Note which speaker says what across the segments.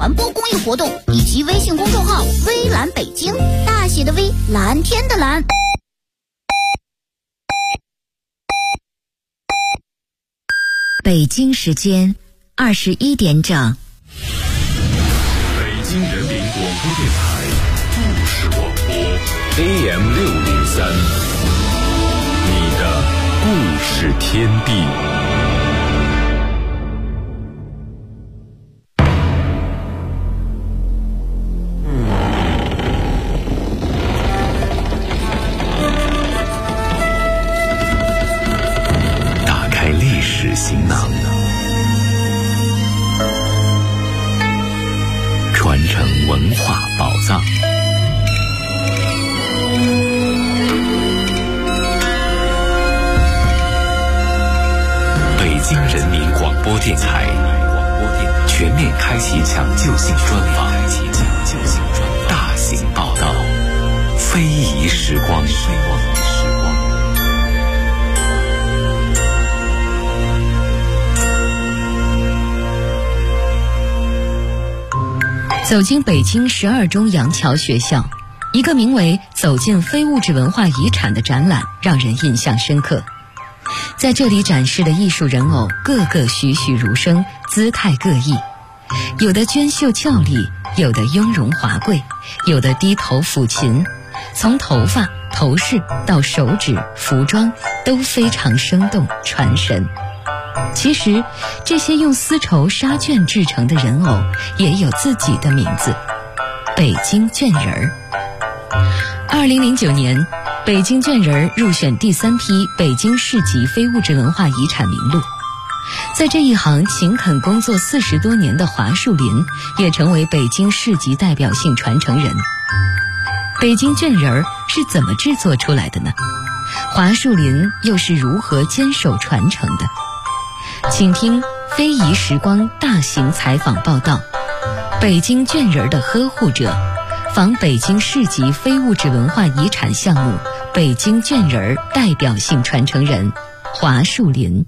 Speaker 1: 传播公益活动以及微信公众号微蓝北京，大写的微，蓝天的蓝。
Speaker 2: 北京时间21点整。
Speaker 3: 北京人民广播电台故事广播 AM603，你的故事天地。打开历史行囊，传承文化宝藏。北京人民广播电台全面开启抢救性专访，大型报道，非遗时光。
Speaker 2: 走进北京12中杨桥学校，一个名为“走进非物质文化遗产”的展览让人印象深刻。在这里展示的艺术人偶个个栩栩如生，姿态各异，有的娟秀俏丽，有的雍容华贵，有的低头抚琴，从头发、头饰到手指、服装都非常生动传神。其实这些用丝绸纱绢制成的人偶也有自己的名字，北京绢人儿。2009年，北京绢人儿入选第3批北京市级非物质文化遗产名录。在这一行勤恳工作40多年的华树林也成为北京市级代表性传承人。北京绢人儿是怎么制作出来的呢？华树林又是如何坚守传承的？请听非遗时光大型采访报道，北京绢人的呵护者，访北京市级非物质文化遗产项目北京绢人代表性传承人华树林。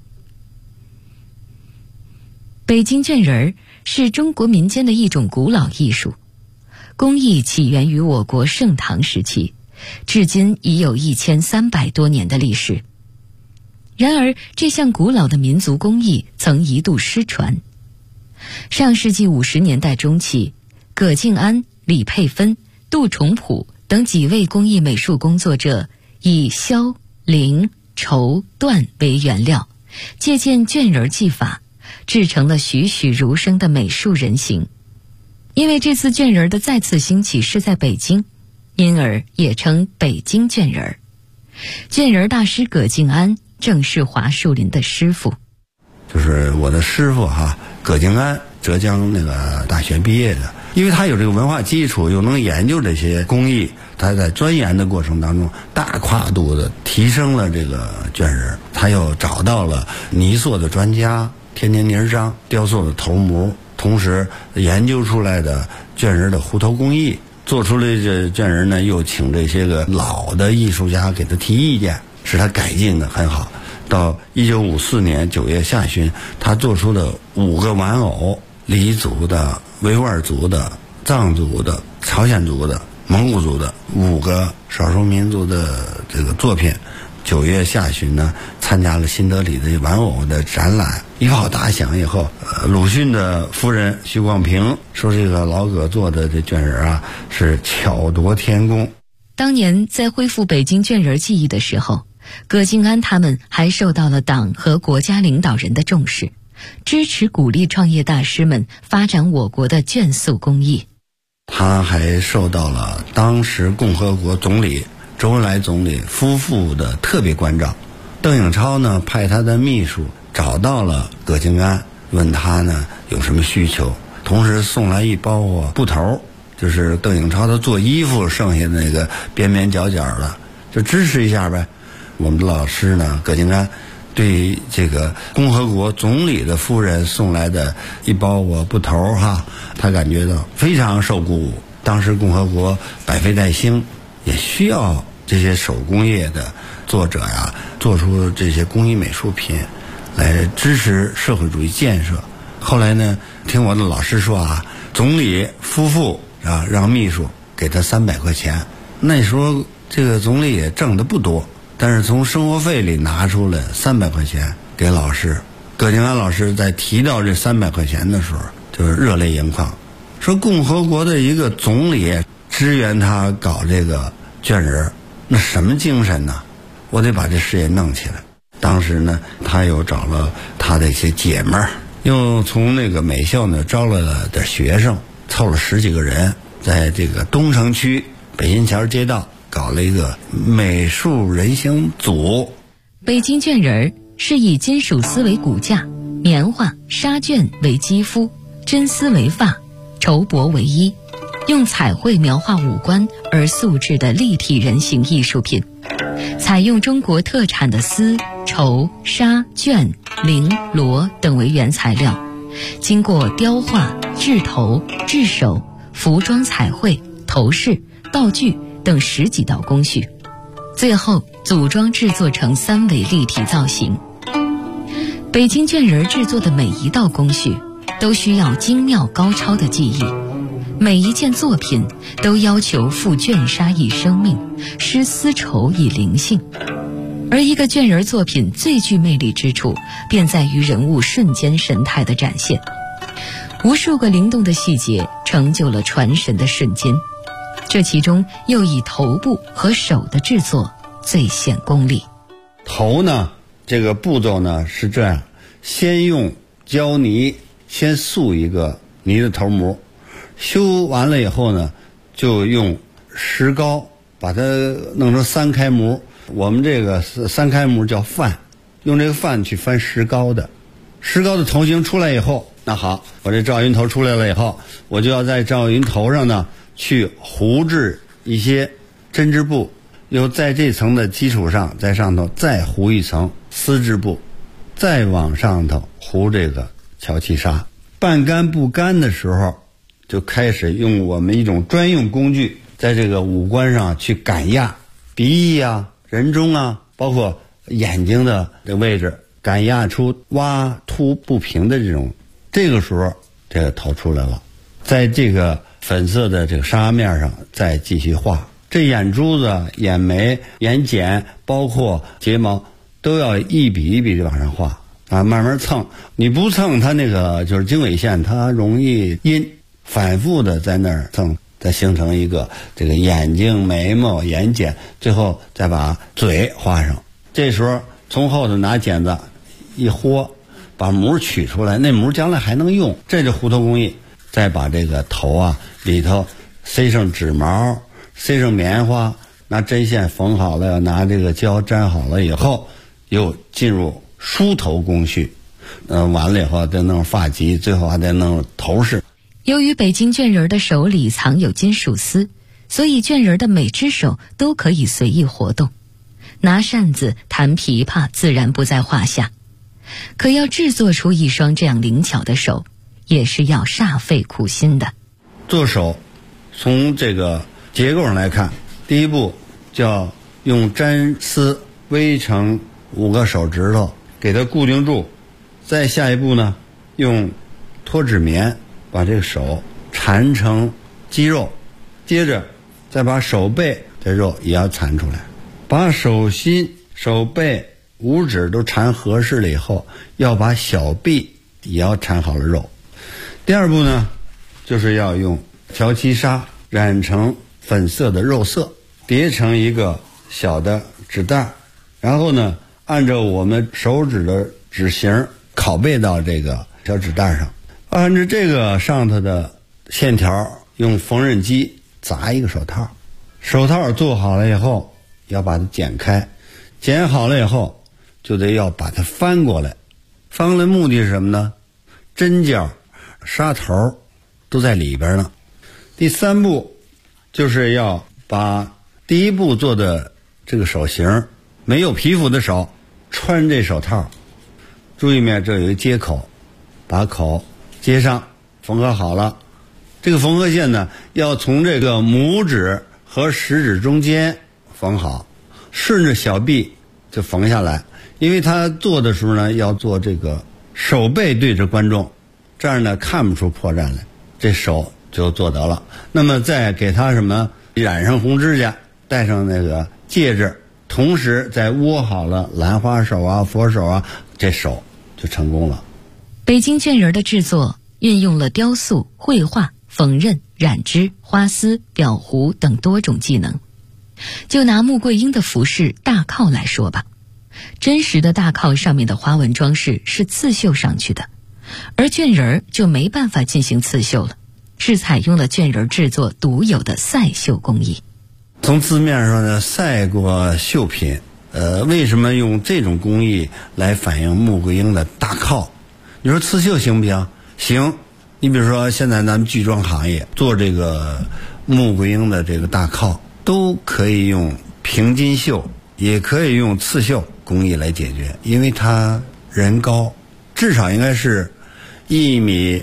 Speaker 2: 北京绢人是中国民间的一种古老艺术，工艺起源于我国盛唐时期，至今已有1300多年的历史。然而，这项古老的民族工艺曾一度失传。上世纪50年代中期，葛敬安、李佩芬、杜重普等几位工艺美术工作者以绡、绫、绸、缎为原料，借鉴绢人技法，制成了栩栩如生的美术人形。因为这次绢人的再次兴起是在北京，因而也称北京绢人。绢人大师葛敬安正是华树林的师傅，
Speaker 4: 就是我的师傅葛敬安，浙江那个大学毕业的。因为他有这个文化基础，又能研究这些工艺，他在钻研的过程当中大跨度的提升了这个绢人。他又找到了泥塑的专家，天天泥章雕塑的头模，同时研究出来的绢人的糊头工艺，做出来这绢人呢，又请这些个老的艺术家给他提意见，使他改进的很好。到1954年9月下旬，他做出的5个玩偶，黎族的、维吾尔族的、藏族的、朝鲜族的、蒙古族的5个少数民族的这个作品。9月下旬呢，参加了新德里的玩偶的展览，一炮打响以后，鲁迅的夫人徐广平说，这个老葛做的这绢人是巧夺天工。
Speaker 2: 当年在恢复北京绢人技艺的时候，葛敬安他们还受到了党和国家领导人的重视，支持鼓励创业大师们发展我国的绢塑工艺。
Speaker 4: 他还受到了当时共和国总理周恩来总理夫妇的特别关照。邓颖超呢，派他的秘书找到了葛敬安，问他呢有什么需求，同时送来一包裹布头，就是邓颖超他做衣服剩下的那个边边角角的，就支持一下呗。我们的老师呢，葛敬安对这个共和国总理的夫人送来的一包裹布头他感觉到非常受鼓舞。当时共和国百废待兴，也需要这些手工业的作者做出这些工艺美术品来支持社会主义建设。后来呢，听我的老师说总理夫妇啊，让秘书给他300块钱。那时候这个总理也挣得不多，但是从生活费里拿出了300块钱给老师。葛景安老师在提到这300块钱的时候，就是热泪盈眶，说共和国的一个总理支援他搞这个卷人，那什么精神呢？我得把这事业弄起来。当时呢，他又找了他的一些姐们儿，又从那个美校呢招了点学生，凑了10几个人，在这个东城区北新桥街道搞了一个美术人形组。
Speaker 2: 北京卷人是以金属丝为骨架，棉花、纱绢为肌肤，真丝为发，绸帛为衣，用彩绘描画五官而塑制的立体人形艺术品。采用中国特产的丝、绸、纱、绢、绫、罗等为原材料，经过雕画、制头、制手、服装彩绘、头饰、道具等10几道工序，最后组装制作成3维立体造型。北京卷人制作的每一道工序都需要精妙高超的技艺，每一件作品都要求赋卷纱以生命，施丝绸以灵性。而一个卷人作品最具魅力之处，便在于人物瞬间神态的展现。无数个灵动的细节成就了传神的瞬间，这其中又以头部和手的制作最显功力。
Speaker 4: 头呢，这个步骤呢是这样，先用胶泥先塑一个泥的头模，修完了以后呢，就用石膏把它弄成3开模。我们这个3开模叫范，用这个范去翻石膏的。石膏的头型出来以后，那好，我这赵云头出来了以后，我就要在赵云头上呢去糊制一些针织布，又在这层的基础上，在上头再糊一层丝织布，再往上头糊这个乔其纱。半干不干的时候，就开始用我们一种专用工具，在这个五官上去赶压，鼻翼啊、人中啊，包括眼睛的这个位置，赶压出挖凸不平的这个时候这个头出来了，在这个粉色的这个纱面上再继续画。这眼珠子、眼眉、眼睑，包括睫毛，都要一笔一笔的往上画啊，慢慢蹭。你不蹭，它那个就是经纬线，它容易阴，反复的在那儿蹭，再形成一个这个眼睛、眉毛、眼睑，最后再把嘴画上。这时候从后头拿剪子一豁，把模取出来，那模将来还能用，这就糊头工艺。再把这个头啊里头塞上纸毛，塞上棉花，拿针线缝好了，拿这个胶粘好了以后，又进入梳头工序。完了以后再弄发髻，最后还得弄头饰。
Speaker 2: 由于北京卷人的手里藏有金属丝，所以卷人的每只手都可以随意活动，拿扇子、弹琵琶自然不在话下。可要制作出一双这样灵巧的手，也是要煞费苦心的。
Speaker 4: 做手从这个结构上来看，第一步叫用粘丝围成5个手指头给它固定住，再下一步呢，用脱脂棉把这个手缠成肌肉，接着再把手背的肉也要缠出来，把手心、手背、五指都缠合适了以后，要把小臂也要缠好了肉。第二步呢，就是要用乔其纱染成粉色的肉色，叠成一个小的纸袋，然后呢，按照我们手指的指型拷贝到这个小纸袋上，按照这个上头的线条，用缝纫机砸一个手套。手套做好了以后，要把它剪开，剪好了以后，就得要把它翻过来。翻过来目的是什么呢？针脚、纱头都在里边呢。第3步就是要把第一步做的这个手型，没有皮肤的手穿这手套，注意没，这有一接口，把口接上，缝合好了。这个缝合线呢，要从这个拇指和食指中间缝好，顺着小臂就缝下来。因为他做的时候呢，要做这个手背对着观众，这样呢看不出破绽来。 这手就做得了。那么再给他什么染上红指甲，戴上那个戒指，同时再握好了兰花手啊、佛手啊，这手就成功了。
Speaker 2: 北京绢人的制作运用了雕塑、绘画、缝纫、染织、花丝、裱糊等多种技能。就拿穆桂英的服饰大靠来说吧，真实的大靠上面的花纹装饰是刺绣上去的，而绢人就没办法进行刺绣了，是采用了绢人制作独有的赛绣工艺。
Speaker 4: 从字面上呢，赛过绣品，为什么用这种工艺来反映穆桂英的大靠？你说刺绣行不行？行。你比如说现在咱们剧装行业做这个穆桂英的这个大靠，都可以用平金绣，也可以用刺绣工艺来解决，因为它人高，至少应该是1.6米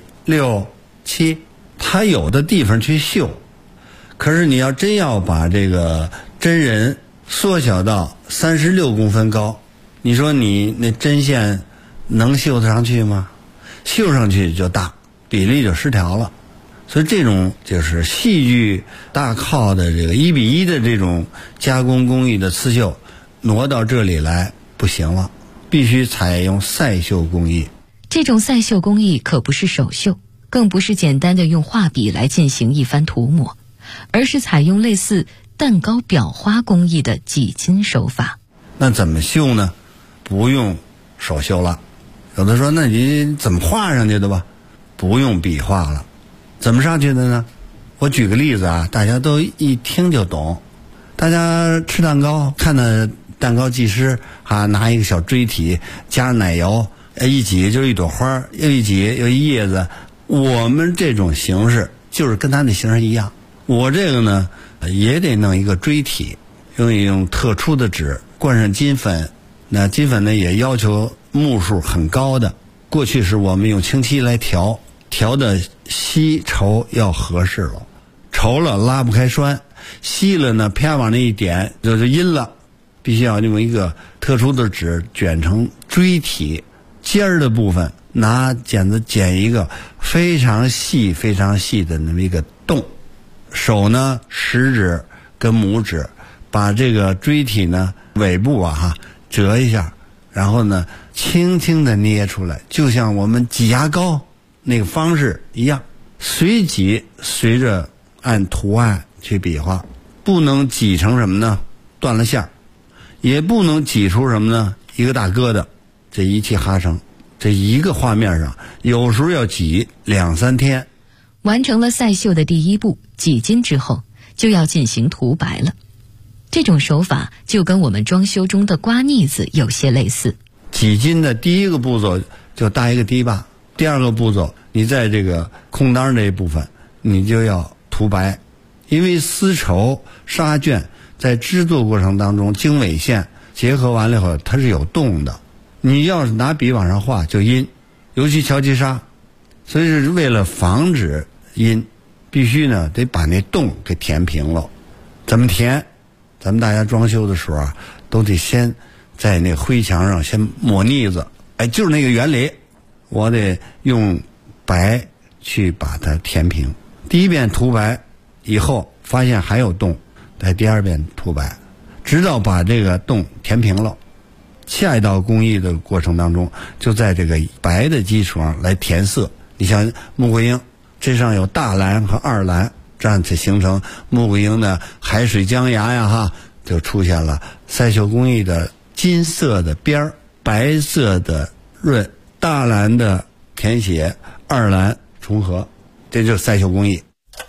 Speaker 4: 7，它有的地方去绣。可是你要真要把这个真人缩小到36公分高，你说你那针线能绣得上去吗？绣上去就大，比例就失调了。所以这种就是戏剧大靠的这个1:1的这种加工工艺的刺绣，挪到这里来不行了，必须采用赛绣工艺。
Speaker 2: 这种赛绣工艺可不是手绣，更不是简单的用画笔来进行一番涂抹，而是采用类似蛋糕裱花工艺的几金手法。
Speaker 4: 那怎么绣呢？不用手绣了。有的说那你怎么画上去的吧？不用笔画了。怎么上去的呢？我举个例子啊，大家都一听就懂。大家吃蛋糕，看到蛋糕技师拿一个小锥体加上奶油，一挤就是一朵花，又一挤又一叶子。我们这种形式就是跟他那形式一样。我这个呢也得弄一个锥体，用特殊的纸灌上金粉，那金粉呢也要求目数很高的。过去是我们用清漆来调的稀稠要合适了，稠了拉不开栓，稀了呢啪往那一点就是阴了，必须要用一个特殊的纸卷成锥体，尖儿的部分拿剪子剪一个非常细非常细的那么一个洞，手呢食指跟拇指把这个锥体呢尾部折一下，然后呢轻轻的捏出来，就像我们挤牙膏那个方式一样，随即随着按图案去比划，不能挤成什么呢？断了线，也不能挤出什么呢？一个大疙瘩。这一气哈成，这一个画面上有时候要挤2-3天。
Speaker 2: 完成了赛绣的第一步挤金之后，就要进行涂白了。这种手法就跟我们装修中的刮腻子有些类似。
Speaker 4: 挤金的第一个步骤就搭一个堤坝，第二个步骤你在这个空当这一部分你就要涂白，因为丝绸纱绢在制作过程当中经纬线结合完了以后它是有洞的，你要是拿笔往上画就阴，尤其乔其纱，所以是为了防止阴，必须呢得把那洞给填平了。怎么填？咱们大家装修的时候都得先在那灰墙上先抹腻子，就是那个原理，我得用白去把它填平。第一遍涂白以后发现还有洞，在第二遍涂白，直到把这个洞填平了。下一道工艺的过程当中，就在这个白的基础上来填色。你像穆桂英，这上有大蓝和二蓝，这样才形成穆桂英的海水江崖就出现了赛绣工艺的金色的边儿，白色的润，大蓝的填写，二蓝重合，这就是赛绣工艺。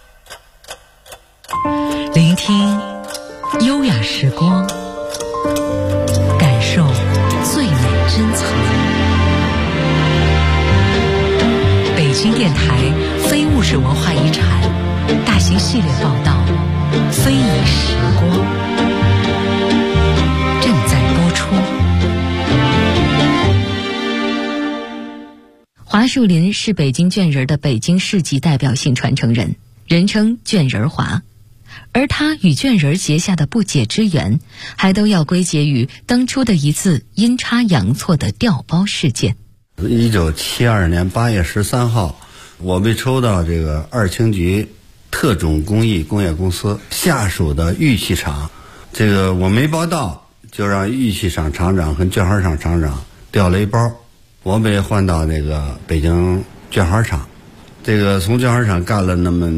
Speaker 5: 聆听优雅时光，感受最美珍藏。北京电台非物质文化遗产大型系列报道《非遗时光》正在播出。
Speaker 2: 华树林是北京绢人的北京市级代表性传承人，人称绢人华。而他与绢人结下的不解之缘，还都要归结于当初的一次阴差阳错的调包事件。
Speaker 4: 1972年8月13号， 我被抽到这个二轻局特种工艺工业公司下属的玉器厂，这个我没报到，就让玉器厂厂长和卷花厂厂长调了一包，我被换到那个北京卷花厂，这个从卷花厂干了那么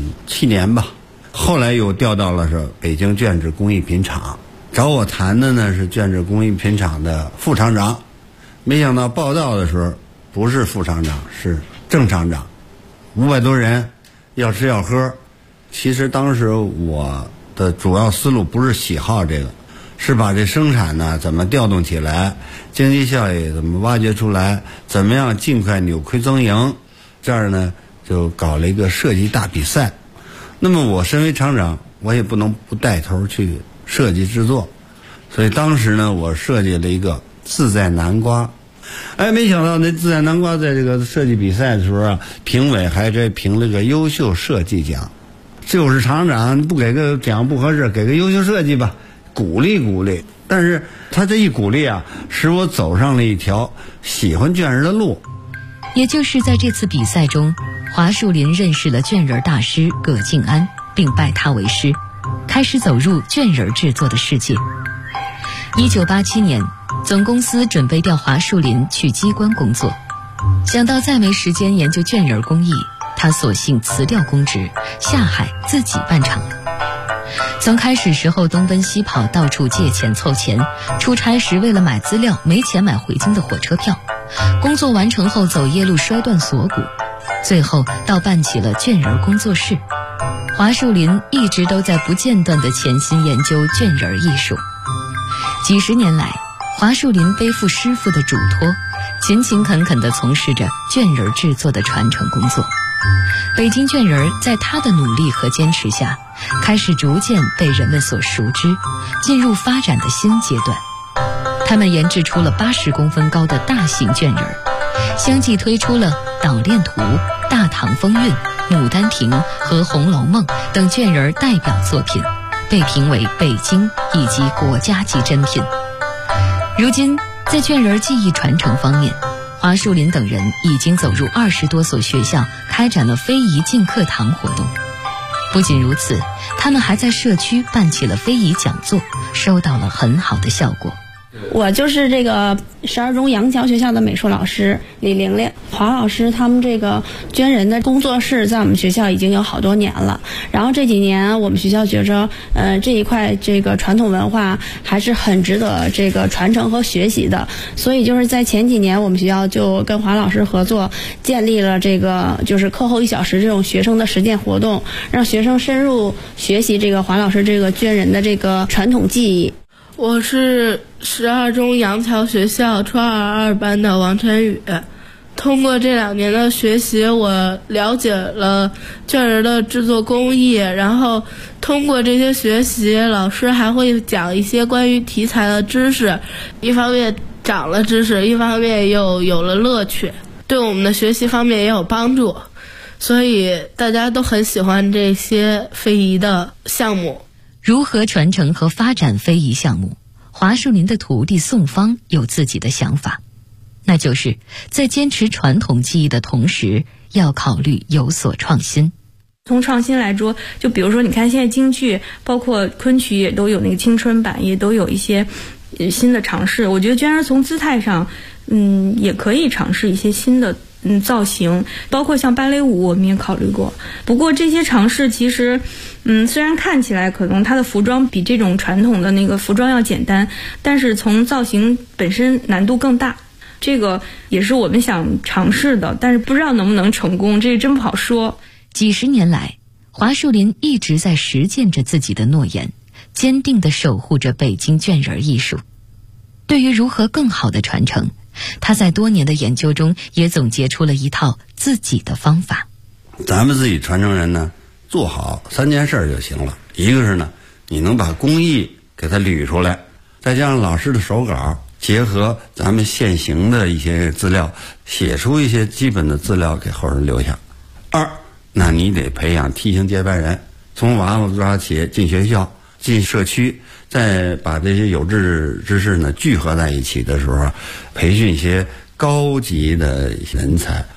Speaker 4: 7年吧，后来又调到了是北京卷纸工艺品厂，找我谈的呢是卷纸工艺品厂的副厂长，没想到报到的时候不是副厂长，是正厂长，500多人，要吃要喝。其实当时我的主要思路不是喜好这个，是把这生产呢怎么调动起来，经济效益怎么挖掘出来，怎么样尽快扭亏增盈。这儿呢就搞了一个设计大比赛。那么我身为厂长，我也不能不带头去设计制作，所以当时呢我设计了一个自在南瓜。没想到那自在南瓜在这个设计比赛的时候啊，评委还给评了个优秀设计奖。就是厂长不给个奖不合适，给个优秀设计吧，鼓励鼓励。但是他这一鼓励啊，使我走上了一条喜欢卷人的路。
Speaker 2: 也就是在这次比赛中，华树林认识了卷人大师葛静安，并拜他为师，开始走入卷人制作的世界。1987年，总公司准备调华树林去机关工作，想到再没时间研究卷人工艺，他索性辞掉公职，下海自己办厂。从开始时候东奔西跑，到处借钱凑钱，出差时为了买资料没钱买回京的火车票，工作完成后走夜路摔断锁骨，最后到办起了卷人工作室。华树林一直都在不间断地潜心研究卷人艺术。几十年来，华树林背负师傅的嘱托，勤勤恳恳地从事着卷人制作的传承工作。北京卷人在他的努力和坚持下，开始逐渐被人们所熟知，进入发展的新阶段。他们研制出了80公分高的大型卷人，相继推出了《捣练图》《大唐风韵》《牡丹亭》和《红楼梦》等卷人代表作品，被评为北京以及国家级珍品。如今在卷人技艺传承方面，华树林等人已经走入20多所学校，开展了非遗进课堂活动。不仅如此，他们还在社区办起了非遗讲座，收到了很好的效果。
Speaker 6: 我就是这个12中杨桥学校的美术老师李玲玲。华老师他们这个捐人的工作室在我们学校已经有好多年了，然后这几年我们学校觉着这一块这个传统文化还是很值得这个传承和学习的，所以就是在前几年我们学校就跟华老师合作，建立了这个就是课后1小时这种学生的实践活动，让学生深入学习这个华老师这个捐人的这个传统技艺。
Speaker 7: 我是12中杨桥学校初二2班的王晨宇。通过这2年的学习，我了解了卷人的制作工艺，然后通过这些学习，老师还会讲一些关于题材的知识，一方面长了知识，一方面又有了乐趣，对我们的学习方面也有帮助，所以大家都很喜欢这些非遗的项目。
Speaker 2: 如何传承和发展非遗项目，华树林的徒弟宋芳有自己的想法，那就是在坚持传统技艺的同时，要考虑有所创新。
Speaker 6: 从创新来说，就比如说你看现在京剧包括昆曲也都有那个青春版，也都有一些新的尝试。我觉得娟儿从姿态上也可以尝试一些新的造型，包括像芭蕾舞我们也考虑过。不过这些尝试其实虽然看起来可能它的服装比这种传统的那个服装要简单，但是从造型本身难度更大，这个也是我们想尝试的，但是不知道能不能成功，这个真不好说。
Speaker 2: 几十年来，华树林一直在实践着自己的诺言，坚定地守护着北京卷人艺术。对于如何更好的传承，他在多年的研究中也总结出了一套自己的方法。
Speaker 4: 咱们自己传承人呢，做好3件事就行了。一个是呢，你能把工艺给它捋出来，再加上老师的手稿，结合咱们现行的一些资料，写出一些基本的资料给后人留下。2，那你得培养梯形接班人，从娃娃抓起，进学校，进社区，再把这些有志之士呢聚合在一起的时候，培训一些高级的人才。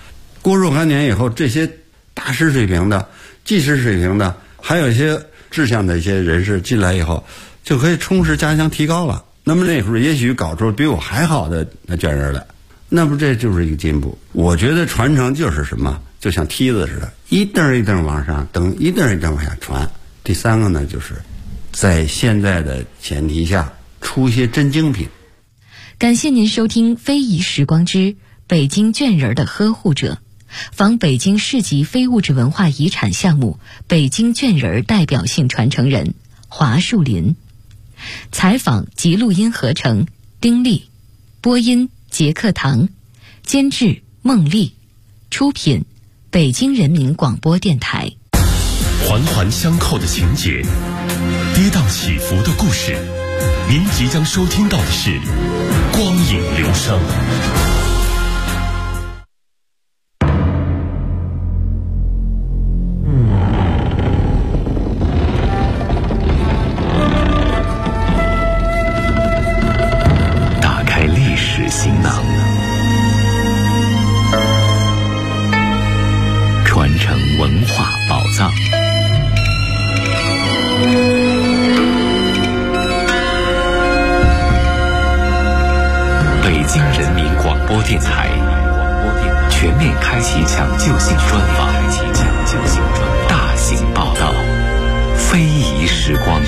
Speaker 4: 过若干年以后，这些大师水平的、技师水平的，还有一些志向的一些人士进来以后，就可以充实加强提高了。那么那会儿也许搞出比我还好的那卷人来，那么这就是一个进步。我觉得传承就是什么，就像梯子似的，一蹬一蹬往上蹬，一蹬一蹬往下传。第三个呢，就是在现在的前提下出一些真精品。
Speaker 2: 感谢您收听《非遗时光之北京卷人的呵护者》，访北京市级非物质文化遗产项目北京卷人代表性传承人华树林。采访及录音合成丁力，播音杰克堂，监制孟丽，出品北京人民广播电台。
Speaker 3: 环环相扣的情节，跌宕起伏的故事，您即将收听到的是光影流声。打开历史行囊，传承文化宝藏。北京人民广播电台全面开启抢救性专访，大型报道，非遗时光。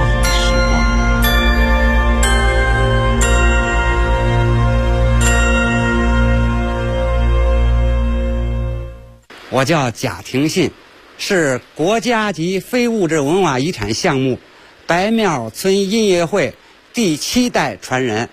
Speaker 8: 我叫贾廷信，是国家级非物质文化遗产项目白庙村音乐会第7代传人。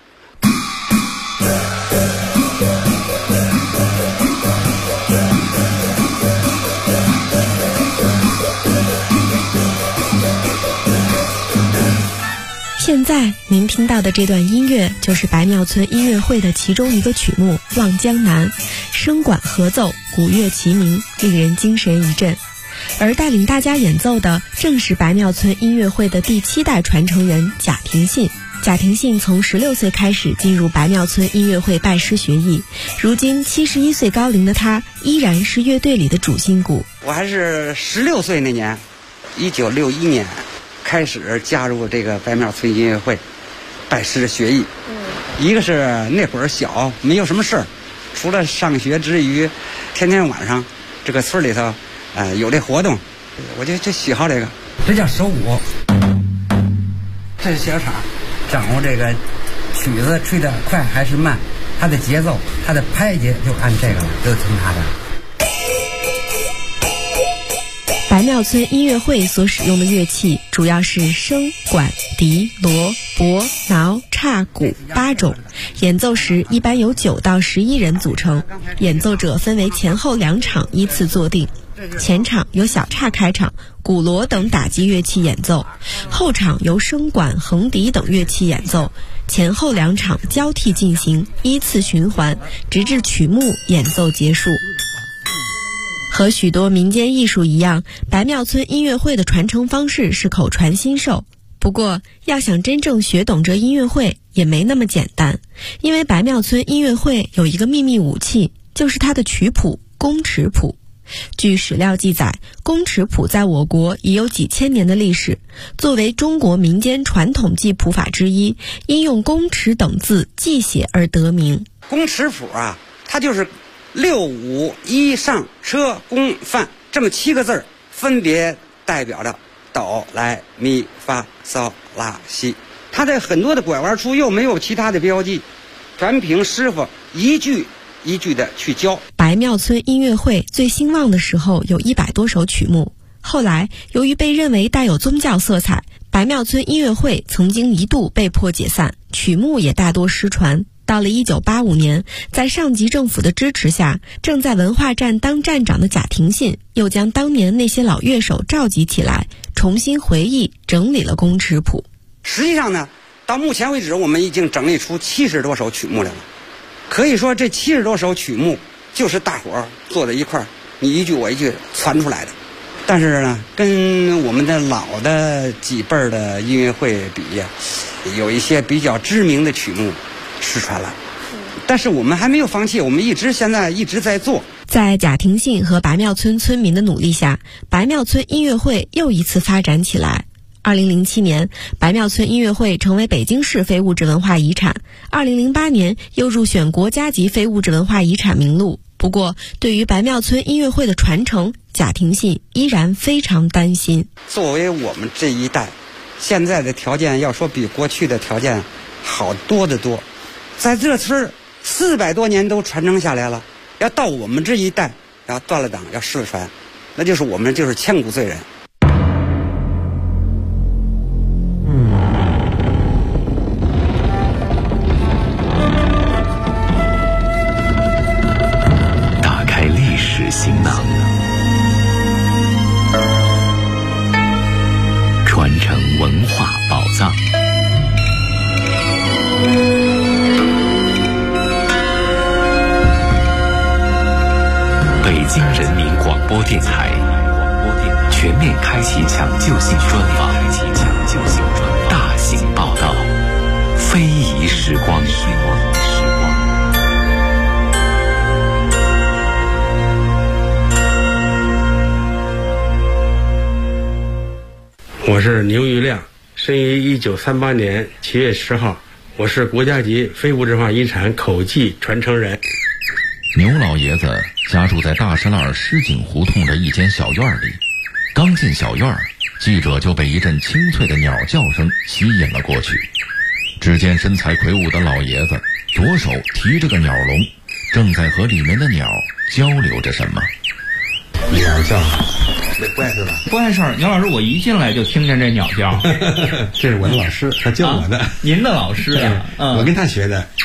Speaker 9: 现在您听到的这段音乐就是白庙村音乐会的其中一个曲目《望江南》，声管合奏，鼓乐齐鸣，令人精神一振。而带领大家演奏的正是白庙村音乐会的第7代传承人贾廷信。贾廷信从16岁开始进入白庙村音乐会拜师学艺，如今71岁高龄的他依然是乐队里的主心骨。
Speaker 8: 我还是16岁那年，1961年开始加入这个白庙村音乐会拜师学艺。一个是那会儿小，没有什么事儿，除了上学之余，天天晚上这个村里头有这活动，我就喜好这个。这叫手鼓，这是小场，掌握这个曲子吹得快还是慢，它的节奏，它的拍节就按这个了，都听它的。
Speaker 9: 白庙村音乐会所使用的乐器主要是笙、管、笛、锣、钹、挠、叉、鼓8种，演奏时一般由9到11人组成，演奏者分为前后2场依次坐定。前场由小叉开场，鼓锣等打击乐器演奏，后场由笙管、横笛等乐器演奏，前后2场交替进行，依次循环，直至曲目演奏结束。和许多民间艺术一样，白庙村音乐会的传承方式是口传心授。不过，要想真正学懂这音乐会也没那么简单，因为白庙村音乐会有一个秘密武器，就是它的曲谱宫尺谱。据史料记载，宫尺谱在我国已有几千年的历史，作为中国民间传统记谱法之一，因用宫尺等字记写而得名。
Speaker 8: 宫尺谱啊，它就是6、5、1上车宫范这么7个字儿，分别代表着哆来咪发嗦拉西。它在很多的拐弯处又没有其他的标记，全凭师傅一句一句的去教。
Speaker 9: 白庙村音乐会最兴旺的时候有100多首曲目，后来由于被认为带有宗教色彩，白庙村音乐会曾经一度被迫解散，曲目也大多失传。到了1985年，在上级政府的支持下，正在文化站当站长的贾廷信又将当年那些老乐手召集起来，重新回忆整理了宫尺谱。
Speaker 8: 实际上呢，到目前为止我们已经整理出70多首曲目来了。可以说这70多首曲目就是大伙儿坐在一块儿，你一句我一句传出来的。但是呢，跟我们的老的几辈儿的音乐会比呀，有一些比较知名的曲目失传了。但是我们还没有放弃，我们现在一直在做。
Speaker 9: 在贾廷信和白庙村村民的努力下，白庙村音乐会又一次发展起来。2007年，白庙村音乐会成为北京市非物质文化遗产。2008年又入选国家级非物质文化遗产名录。不过，对于白庙村音乐会的传承，贾廷信依然非常担心。
Speaker 8: 作为我们这一代，现在的条件要说比过去的条件好多得多，在这村400多年都传承下来了，要到我们这一代要断了档要失传，那就是我们就是千古罪人。
Speaker 3: 打开历史行囊，传承文化宝藏。北京人民广播电台全面开启抢救性专访，大型报道，非遗时光。
Speaker 10: 我是牛玉亮，生于1938年7月10号，我是国家级非物质文化遗产口技传承人。
Speaker 11: 牛老爷子家住在大石栏狮井胡同的一间小院里，刚进小院，记者就被一阵清脆的鸟叫声吸引了过去。只见身材魁梧的老爷子左手提着个鸟笼，正在和里面的鸟交流着什么。
Speaker 10: 鸟叫，这不碍事吧？
Speaker 12: 不碍事儿。牛老师，我一进来就听见这鸟叫。
Speaker 10: 这是我的老师，他教我的。
Speaker 12: 您的老师呀？
Speaker 10: 我跟他学的。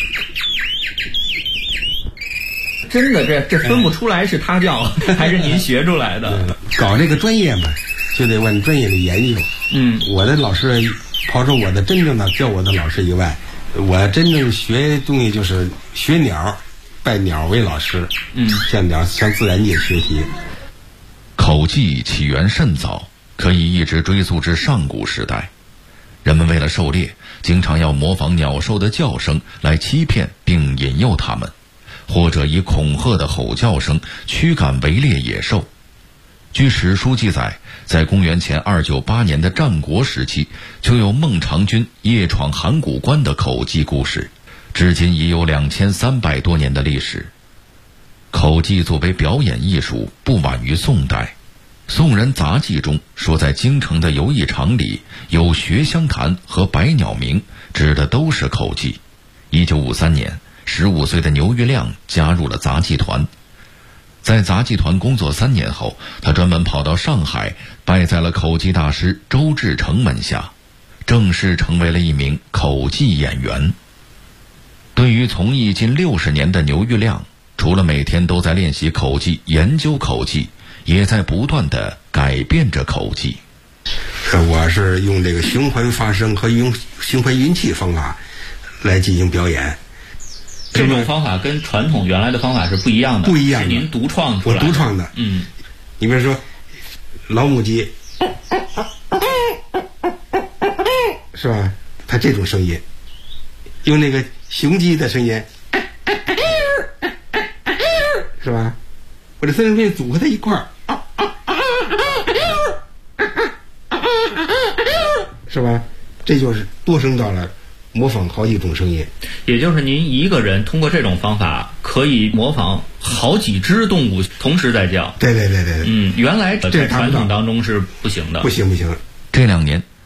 Speaker 12: 真的，这分不出来是他教还是您学出来的。
Speaker 10: 搞这个专业嘛，就得问专业的研究。我的老师，刨出我的真正的教我的老师以外，我真正学东西就是学鸟，拜鸟为老师。向自然界学习。
Speaker 11: 口技起源甚早，可以一直追溯至上古时代。人们为了狩猎，经常要模仿鸟兽的叫声来欺骗并引诱它们，或者以恐吓的吼叫声驱赶围猎野兽。据史书记载，在公元前298年的战国时期，就有孟尝君夜闯函谷关的口技故事，至今已有2300多年的历史。口技作为表演艺术，不晚于宋代。宋人杂记中说，在京城的游艺场里有学香坛和百鸟鸣，指的都是口技。1953年，15岁的牛玉亮加入了杂技团。在杂技团工作3年后，他专门跑到上海，拜在了口技大师周志成门下，正式成为了一名口技演员。对于从艺近60年的牛玉亮，除了每天都在练习口技、研究口技，也在不断地改变着口技。
Speaker 10: 我是用这个循环发声和用循环音气方法来进行表演。
Speaker 12: 这种方法跟传统原来的方法是不一样的，
Speaker 10: 不一样的，
Speaker 12: 是您独创出来的。
Speaker 10: 我独创的。你比如说老母鸡，是吧？它这种声音，用那个雄鸡的声音，是吧？我这3声片组合在一块儿，是吧？这就是多声道了，模仿好几种声音。
Speaker 12: 也就是您一个人通过这种方法可以模仿好几只动物同时在叫。
Speaker 10: 对。
Speaker 12: 原来在传统当中是不行的。
Speaker 10: 不行。
Speaker 11: 这2年，